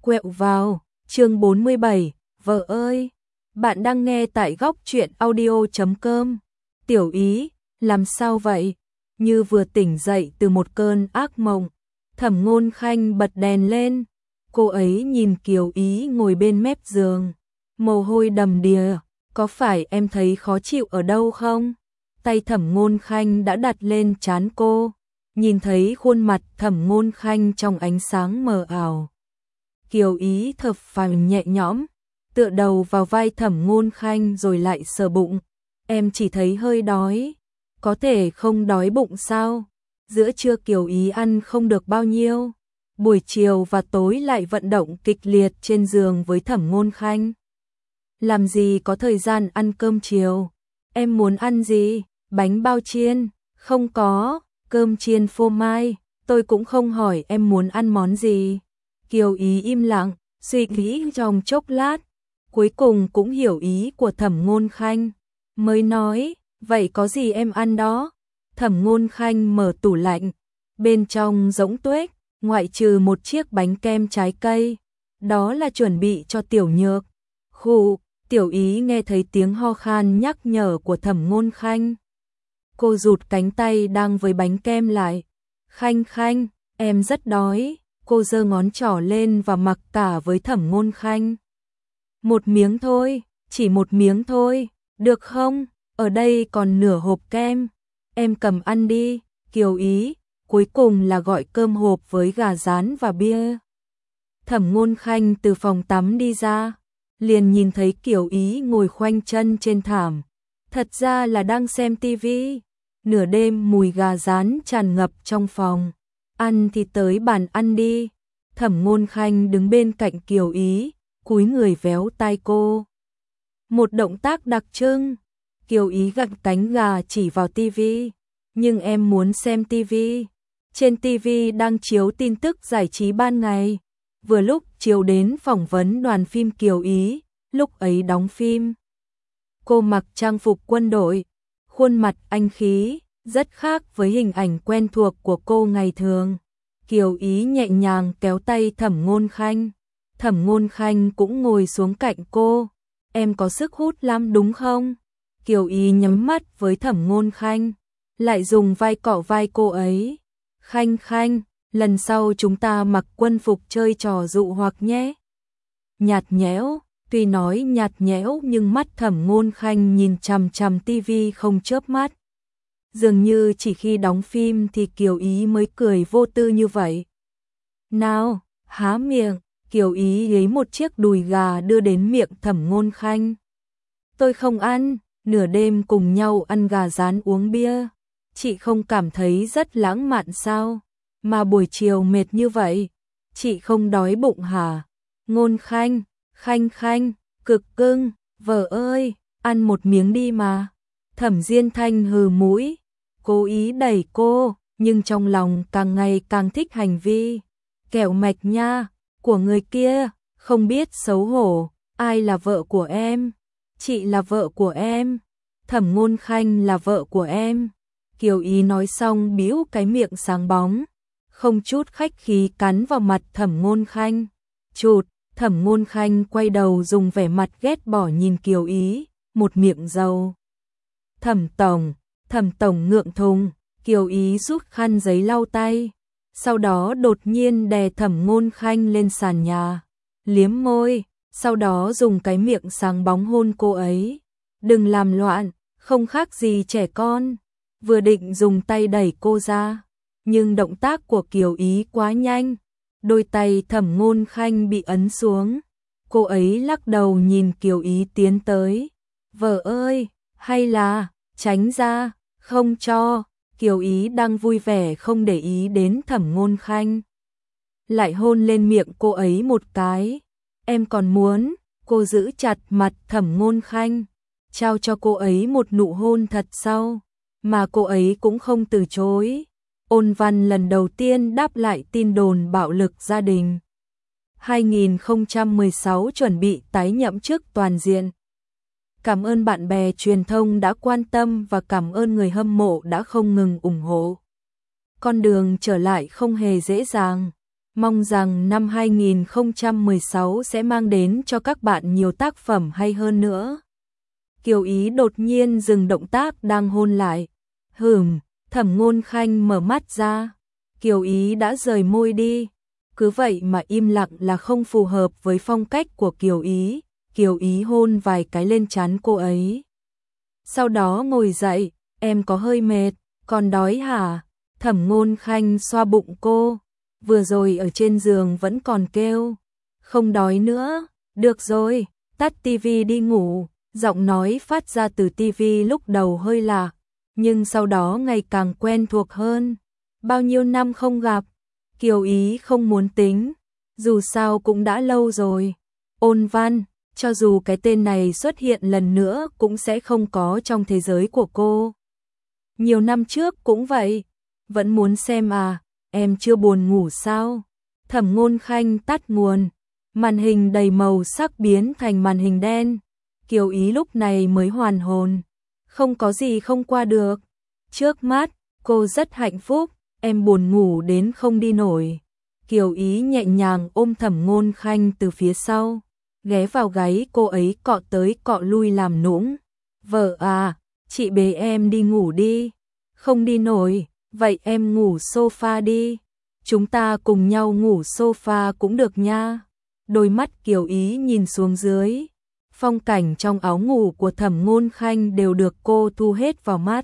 Quẹo vào, chương 47, vợ ơi. Bạn đang nghe tại góc truyện audio.com. Tiểu Ý, làm sao vậy? Như vừa tỉnh dậy từ một cơn ác mộng. Thẩm Ngôn Khanh bật đèn lên. Cô ấy nhìn Kiều Ý ngồi bên mép giường. Mồ hôi đầm đìa. Có phải em thấy khó chịu ở đâu không? Tay Thẩm Ngôn Khanh đã đặt lên trán cô. Nhìn thấy khuôn mặt Thẩm Ngôn Khanh trong ánh sáng mờ ảo. Kiều Ý thở phào nhẹ nhõm, tựa đầu vào vai Thẩm Ngôn Khanh rồi lại sờ bụng. Em chỉ thấy hơi đói, có thể không đói bụng sao? Giữa trưa Kiều Ý ăn không được bao nhiêu, buổi chiều và tối lại vận động kịch liệt trên giường với Thẩm Ngôn Khanh. Làm gì có thời gian ăn cơm chiều? Em muốn ăn gì? Bánh bao chiên? Không có, cơm chiên phô mai, tôi cũng không hỏi em muốn ăn món gì. Kiều Ý im lặng, suy nghĩ trong chốc lát, cuối cùng cũng hiểu ý của Thẩm Ngôn Khanh, mới nói, vậy có gì em ăn đó? Thẩm Ngôn Khanh mở tủ lạnh, bên trong rỗng tuếch, ngoại trừ một chiếc bánh kem trái cây, đó là chuẩn bị cho Tiểu Nhược. Khụ, Tiểu Ý nghe thấy tiếng ho khan nhắc nhở của Thẩm Ngôn Khanh. Cô rụt cánh tay đang với bánh kem lại. Khanh Khanh, em rất đói. Cô giơ ngón trỏ lên và mặc cả với Thẩm Ngôn Khanh. Một miếng thôi, chỉ một miếng thôi, được không? Ở đây còn nửa hộp kem. Em cầm ăn đi, Kiều Ý. Cuối cùng là gọi cơm hộp với gà rán và bia. Thẩm Ngôn Khanh từ phòng tắm đi ra, liền nhìn thấy Kiều Ý ngồi khoanh chân trên thảm. Thật ra là đang xem tivi. Nửa đêm mùi gà rán tràn ngập trong phòng. Ăn thì tới bàn ăn đi. Thẩm Ngôn Khanh đứng bên cạnh Kiều Ý, cúi người véo tai cô. Một động tác đặc trưng. Kiều Ý gặm cánh gà chỉ vào tivi. Nhưng em muốn xem tivi. Trên tivi đang chiếu tin tức giải trí ban ngày. Vừa lúc chiếu đến phỏng vấn đoàn phim Kiều Ý, lúc ấy đóng phim. Cô mặc trang phục quân đội, khuôn mặt anh khí, rất khác với hình ảnh quen thuộc của cô ngày thường. Kiều Ý nhẹ nhàng kéo tay Thẩm Ngôn Khanh. Thẩm Ngôn Khanh cũng ngồi xuống cạnh cô. Em có sức hút lắm đúng không? Kiều Ý nhắm mắt với Thẩm Ngôn Khanh, lại dùng vai cọ vai cô ấy. Khanh Khanh, lần sau chúng ta mặc quân phục chơi trò dụ hoặc nhé. Nhạt nhẽo, tuy nói nhạt nhẽo nhưng mắt Thẩm Ngôn Khanh nhìn chằm chằm tivi không chớp mắt. Dường như chỉ khi đóng phim thì Kiều Ý mới cười vô tư như vậy. Nào, há miệng, Kiều Ý lấy một chiếc đùi gà đưa đến miệng Thẩm Ngôn Khanh. Tôi không ăn, nửa đêm cùng nhau ăn gà rán uống bia. Chị không cảm thấy rất lãng mạn sao? Mà buổi chiều mệt như vậy, chị không đói bụng hả? Ngôn Khanh, Khanh Khanh, cực cưng, vợ ơi, ăn một miếng đi mà. Thẩm Diên Thanh hừ mũi, cố ý đẩy cô, nhưng trong lòng càng ngày càng thích hành vi kẹo mạch nha của người kia, không biết xấu hổ. Ai là vợ của em? Chị là vợ của em. Thẩm Ngôn Khanh là vợ của em. Kiều Ý nói xong bĩu cái miệng sáng bóng, không chút khách khí cắn vào mặt Thẩm Ngôn Khanh. Chụt, Thẩm Ngôn Khanh quay đầu dùng vẻ mặt ghét bỏ nhìn Kiều Ý, một miệng dầu. Thẩm Tổng ngượng thùng. Kiều Ý rút khăn giấy lau tay, sau đó đột nhiên đè Thẩm Ngôn Khanh lên sàn nhà, liếm môi, sau đó dùng cái miệng sáng bóng hôn cô ấy. Đừng làm loạn, không khác gì trẻ con. Vừa định dùng tay đẩy cô ra, nhưng động tác của Kiều Ý quá nhanh, đôi tay Thẩm Ngôn Khanh bị ấn xuống. Cô ấy lắc đầu nhìn Kiều Ý tiến tới. Vợ ơi, hay là tránh ra, không cho. Kiều Ý đang vui vẻ không để ý đến Thẩm Ngôn Khanh, lại hôn lên miệng cô ấy một cái. Em còn muốn? Cô giữ chặt mặt Thẩm Ngôn Khanh, trao cho cô ấy một nụ hôn thật sâu, mà cô ấy cũng không từ chối. Ôn Văn lần đầu tiên đáp lại tin đồn bạo lực gia đình. 2016 chuẩn bị tái nhậm chức toàn diện. Cảm ơn bạn bè truyền thông đã quan tâm và cảm ơn người hâm mộ đã không ngừng ủng hộ. Con đường trở lại không hề dễ dàng. Mong rằng năm 2016 sẽ mang đến cho các bạn nhiều tác phẩm hay hơn nữa. Kiều Ý đột nhiên dừng động tác đang hôn lại. Thẩm Ngôn Khanh mở mắt ra. Kiều Ý đã rời môi đi. Cứ vậy mà im lặng là không phù hợp với phong cách của Kiều Ý. Kiều Ý hôn vài cái lên trán cô ấy. Sau đó ngồi dậy, em có hơi mệt, còn đói hả? Thẩm Ngôn Khanh xoa bụng cô. Vừa rồi ở trên giường vẫn còn kêu. Không đói nữa, được rồi, tắt tivi đi ngủ. Giọng nói phát ra từ tivi lúc đầu hơi lạ, nhưng sau đó ngày càng quen thuộc hơn. Bao nhiêu năm không gặp, Kiều Ý không muốn tính, dù sao cũng đã lâu rồi. Ôn Văn, cho dù cái tên này xuất hiện lần nữa cũng sẽ không có trong thế giới của cô. Nhiều năm trước cũng vậy, vẫn muốn xem à, em chưa buồn ngủ sao? Thẩm Ngôn Khanh tắt nguồn, màn hình đầy màu sắc biến thành màn hình đen. Kiều Ý lúc này mới hoàn hồn, không có gì không qua được. Trước mắt, cô rất hạnh phúc, em buồn ngủ đến không đi nổi. Kiều Ý nhẹ nhàng ôm Thẩm Ngôn Khanh từ phía sau, ghé vào gáy cô ấy cọ tới cọ lui làm nũng. Vợ à, chị bế em đi ngủ đi. Không đi nổi, vậy em ngủ sofa đi. Chúng ta cùng nhau ngủ sofa cũng được nha. Đôi mắt Kiều Ý nhìn xuống dưới. Phong cảnh trong áo ngủ của Thẩm Ngôn Khanh đều được cô thu hết vào mắt.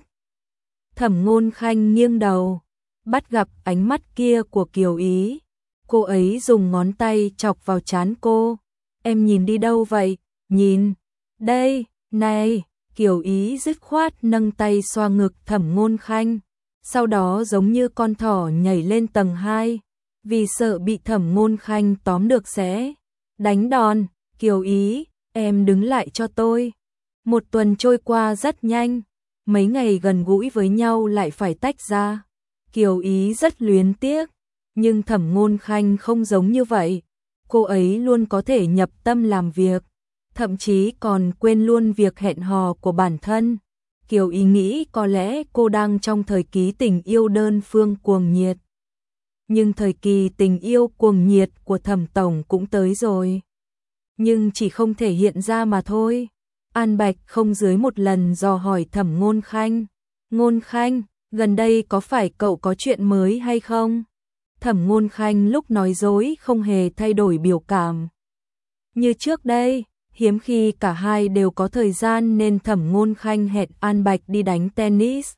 Thẩm Ngôn Khanh nghiêng đầu, bắt gặp ánh mắt kia của Kiều Ý. Cô ấy dùng ngón tay chọc vào trán cô. Em nhìn đi đâu vậy? Nhìn. Đây, này. Kiều Ý dứt khoát nâng tay xoa ngực Thẩm Ngôn Khanh. Sau đó giống như con thỏ nhảy lên tầng 2. Vì sợ bị Thẩm Ngôn Khanh tóm được sẽ đánh đòn. Kiều Ý, em đứng lại cho tôi. Một tuần trôi qua rất nhanh. Mấy ngày gần gũi với nhau lại phải tách ra. Kiều Ý rất luyến tiếc. Nhưng Thẩm Ngôn Khanh không giống như vậy. Cô ấy luôn có thể nhập tâm làm việc. Thậm chí còn quên luôn việc hẹn hò của bản thân. Kiều Ý nghĩ có lẽ cô đang trong thời kỳ tình yêu đơn phương cuồng nhiệt. Nhưng thời kỳ tình yêu cuồng nhiệt của Thẩm Tổng cũng tới rồi. Nhưng chỉ không thể hiện ra mà thôi. An Bạch không dưới một lần dò hỏi Thẩm Ngôn Khanh. Ngôn Khanh, gần đây có phải cậu có chuyện mới hay không? Thẩm Ngôn Khanh lúc nói dối không hề thay đổi biểu cảm. Như trước đây, hiếm khi cả hai đều có thời gian nên Thẩm Ngôn Khanh hẹn An Bạch đi đánh tennis.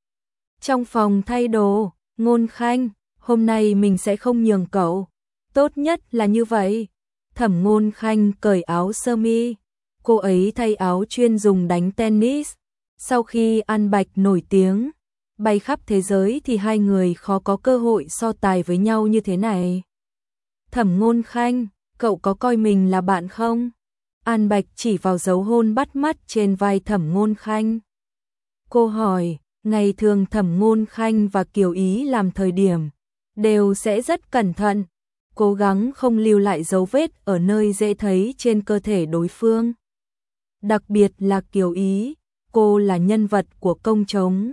Trong phòng thay đồ, Ngôn Khanh, hôm nay mình sẽ không nhường cậu. Tốt nhất là như vậy. Thẩm Ngôn Khanh cởi áo sơ mi. Cô ấy thay áo chuyên dùng đánh tennis. Sau khi An Bạch nổi tiếng, bay khắp thế giới thì hai người khó có cơ hội so tài với nhau như thế này. Thẩm Ngôn Khanh, cậu có coi mình là bạn không? An Bạch chỉ vào dấu hôn bắt mắt trên vai Thẩm Ngôn Khanh. Cô hỏi, ngày thường Thẩm Ngôn Khanh và Kiều Ý làm thời điểm đều sẽ rất cẩn thận, cố gắng không lưu lại dấu vết ở nơi dễ thấy trên cơ thể đối phương. Đặc biệt là Kiều Ý, cô là nhân vật của công chúng.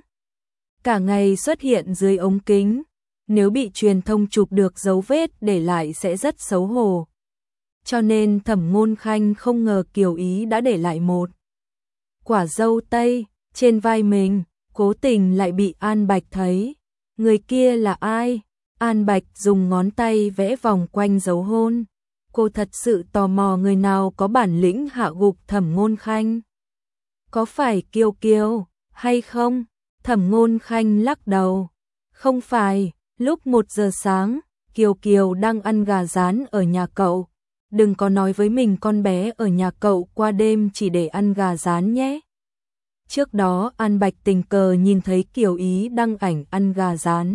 Cả ngày xuất hiện dưới ống kính, nếu bị truyền thông chụp được dấu vết để lại sẽ rất xấu hổ. Cho nên Thẩm Ngôn Khanh không ngờ Kiều Ý đã để lại một quả dâu tây trên vai mình, cố tình lại bị An Bạch thấy. Người kia là ai? An Bạch dùng ngón tay vẽ vòng quanh dấu hôn. Cô thật sự tò mò người nào có bản lĩnh hạ gục Thẩm Ngôn Khanh. Có phải Kiều Kiều hay không? Thẩm Ngôn Khanh lắc đầu. Không phải, lúc 1 giờ sáng, Kiều Kiều đang ăn gà rán ở nhà cậu. Đừng có nói với mình con bé ở nhà cậu qua đêm chỉ để ăn gà rán nhé. Trước đó An Bạch tình cờ nhìn thấy Kiều Ý đăng ảnh ăn gà rán.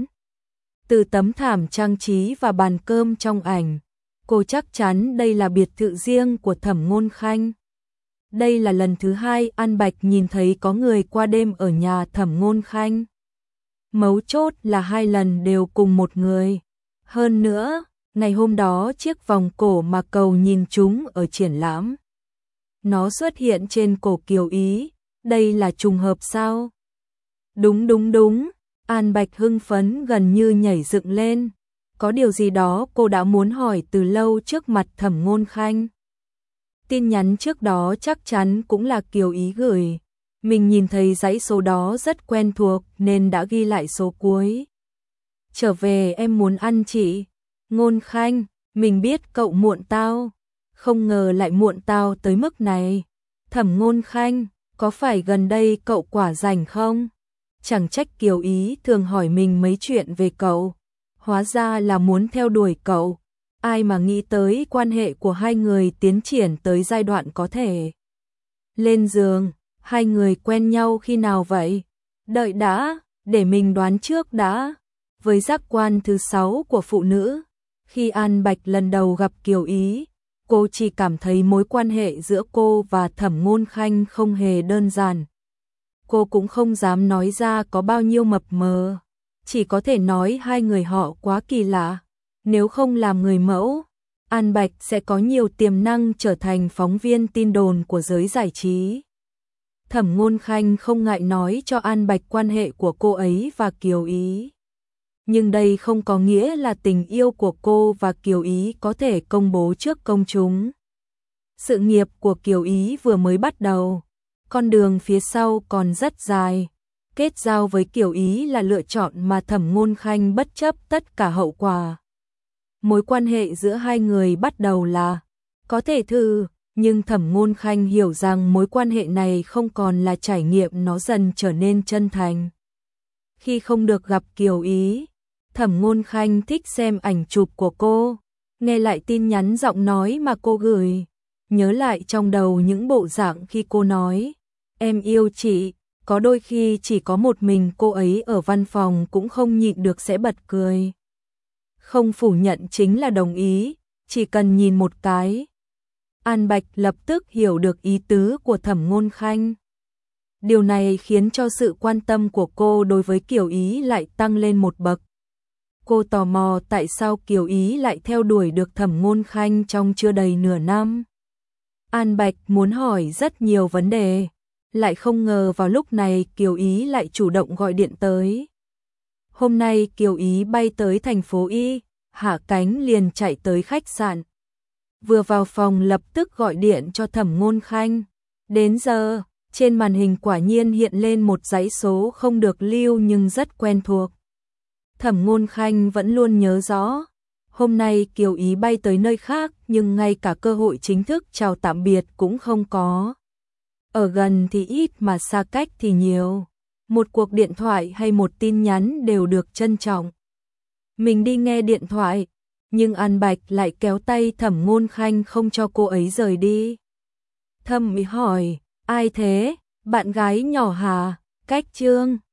Từ tấm thảm trang trí và bàn cơm trong ảnh, cô chắc chắn đây là biệt thự riêng của Thẩm Ngôn Khanh. Đây là lần thứ 2 An Bạch nhìn thấy có người qua đêm ở nhà Thẩm Ngôn Khanh. Mấu chốt là 2 lần đều cùng một người. Hơn nữa, ngày hôm đó chiếc vòng cổ mà cậu nhìn chúng ở triển lãm, nó xuất hiện trên cổ Kiều Ý. Đây là trùng hợp sao? Đúng. An Bạch hưng phấn gần như nhảy dựng lên. có điều gì đó cô đã muốn hỏi từ lâu trước mặt Thẩm Ngôn Khanh. Tin nhắn trước đó chắc chắn cũng là Kiều Ý gửi. Mình nhìn thấy dãy số đó rất quen thuộc nên đã ghi lại số cuối. Trở về em muốn ăn chị. Ngôn Khanh, mình biết cậu muộn tao. Không ngờ lại muộn tao tới mức này. Thẩm Ngôn Khanh, có phải gần đây cậu quả rảnh không? Chẳng trách Kiều Ý thường hỏi mình mấy chuyện về cậu. Hóa ra là muốn theo đuổi cậu. Ai mà nghĩ tới quan hệ của hai người tiến triển tới giai đoạn có thể lên giường. Hai người quen nhau khi nào vậy? Đợi đã, để mình đoán trước đã. Với giác quan thứ 6 của phụ nữ, khi An Bạch lần đầu gặp Kiều Ý, cô chỉ cảm thấy mối quan hệ giữa cô và Thẩm Ngôn Khanh không hề đơn giản. Cô cũng không dám nói ra có bao nhiêu mập mờ, chỉ có thể nói hai người họ quá kỳ lạ. Nếu không làm người mẫu, An Bạch sẽ có nhiều tiềm năng trở thành phóng viên tin đồn của giới giải trí. Thẩm Ngôn Khanh không ngại nói cho An Bạch quan hệ của cô ấy và Kiều Ý. Nhưng đây không có nghĩa là tình yêu của cô và Kiều Ý có thể công bố trước công chúng. Sự nghiệp của Kiều Ý vừa mới bắt đầu, con đường phía sau còn rất dài. Kết giao với Kiều Ý là lựa chọn mà Thẩm Ngôn Khanh bất chấp tất cả hậu quả. Mối quan hệ giữa hai người bắt đầu là có thể thử, nhưng Thẩm Ngôn Khanh hiểu rằng mối quan hệ này không còn là trải nghiệm, nó dần trở nên chân thành. Khi không được gặp Kiều Ý, Thẩm Ngôn Khanh thích xem ảnh chụp của cô, nghe lại tin nhắn giọng nói mà cô gửi, nhớ lại trong đầu những bộ dạng khi cô nói em yêu chị, có đôi khi chỉ có một mình cô ấy ở văn phòng cũng không nhịn được sẽ bật cười. Không phủ nhận chính là đồng ý, chỉ cần nhìn một cái. An Bạch lập tức hiểu được ý tứ của Thẩm Ngôn Khanh. Điều này khiến cho sự quan tâm của cô đối với Kiều Ý lại tăng lên một bậc. Cô tò mò tại sao Kiều Ý lại theo đuổi được Thẩm Ngôn Khanh trong chưa đầy nửa năm. An Bạch muốn hỏi rất nhiều vấn đề, lại không ngờ vào lúc này Kiều Ý lại chủ động gọi điện tới. Hôm nay Kiều Ý bay tới thành phố Y, hạ cánh liền chạy tới khách sạn. Vừa vào phòng lập tức gọi điện cho Thẩm Ngôn Khanh. Đến giờ, trên màn hình quả nhiên hiện lên một dãy số không được lưu nhưng rất quen thuộc. Thẩm Ngôn Khanh vẫn luôn nhớ rõ. Hôm nay Kiều Ý bay tới nơi khác nhưng ngay cả cơ hội chính thức chào tạm biệt cũng không có. Ở gần thì ít mà xa cách thì nhiều. Một cuộc điện thoại hay một tin nhắn đều được trân trọng. Mình đi nghe điện thoại, nhưng An Bạch lại kéo tay Thẩm Ngôn Khanh không cho cô ấy rời đi. Thẩm Mỹ hỏi, ai thế, bạn gái nhỏ hả? Cách Trương.